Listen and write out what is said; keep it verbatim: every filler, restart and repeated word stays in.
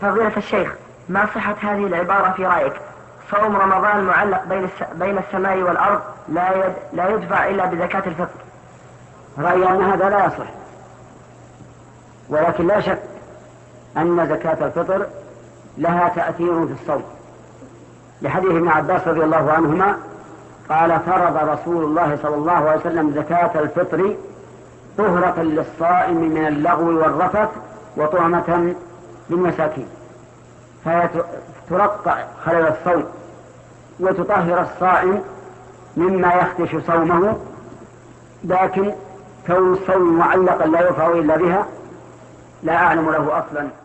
فضيلة الشيخ، ما صحة هذه العبارة في رأيك؟ صوم رمضان معلق بين بين السماء والأرض، لا لا يدفع إلا بزكاة الفطر. رأيي أن هذا لا يصح، ولكن لا شك أن زكاة الفطر لها تأثير في الصوم، لحديث ابن عباس رضي الله عنهما قال: فرض رسول الله صلى الله عليه وسلم زكاة الفطر طهرة للصائم من اللغو والرفث وطعمة للمساكين، فهي ترقع خلل الصوم وتطهر الصائم مما يخدش صومه، لكن كون الصوم معلقا لا يرفع إلا بها لا أعلم له أصلا.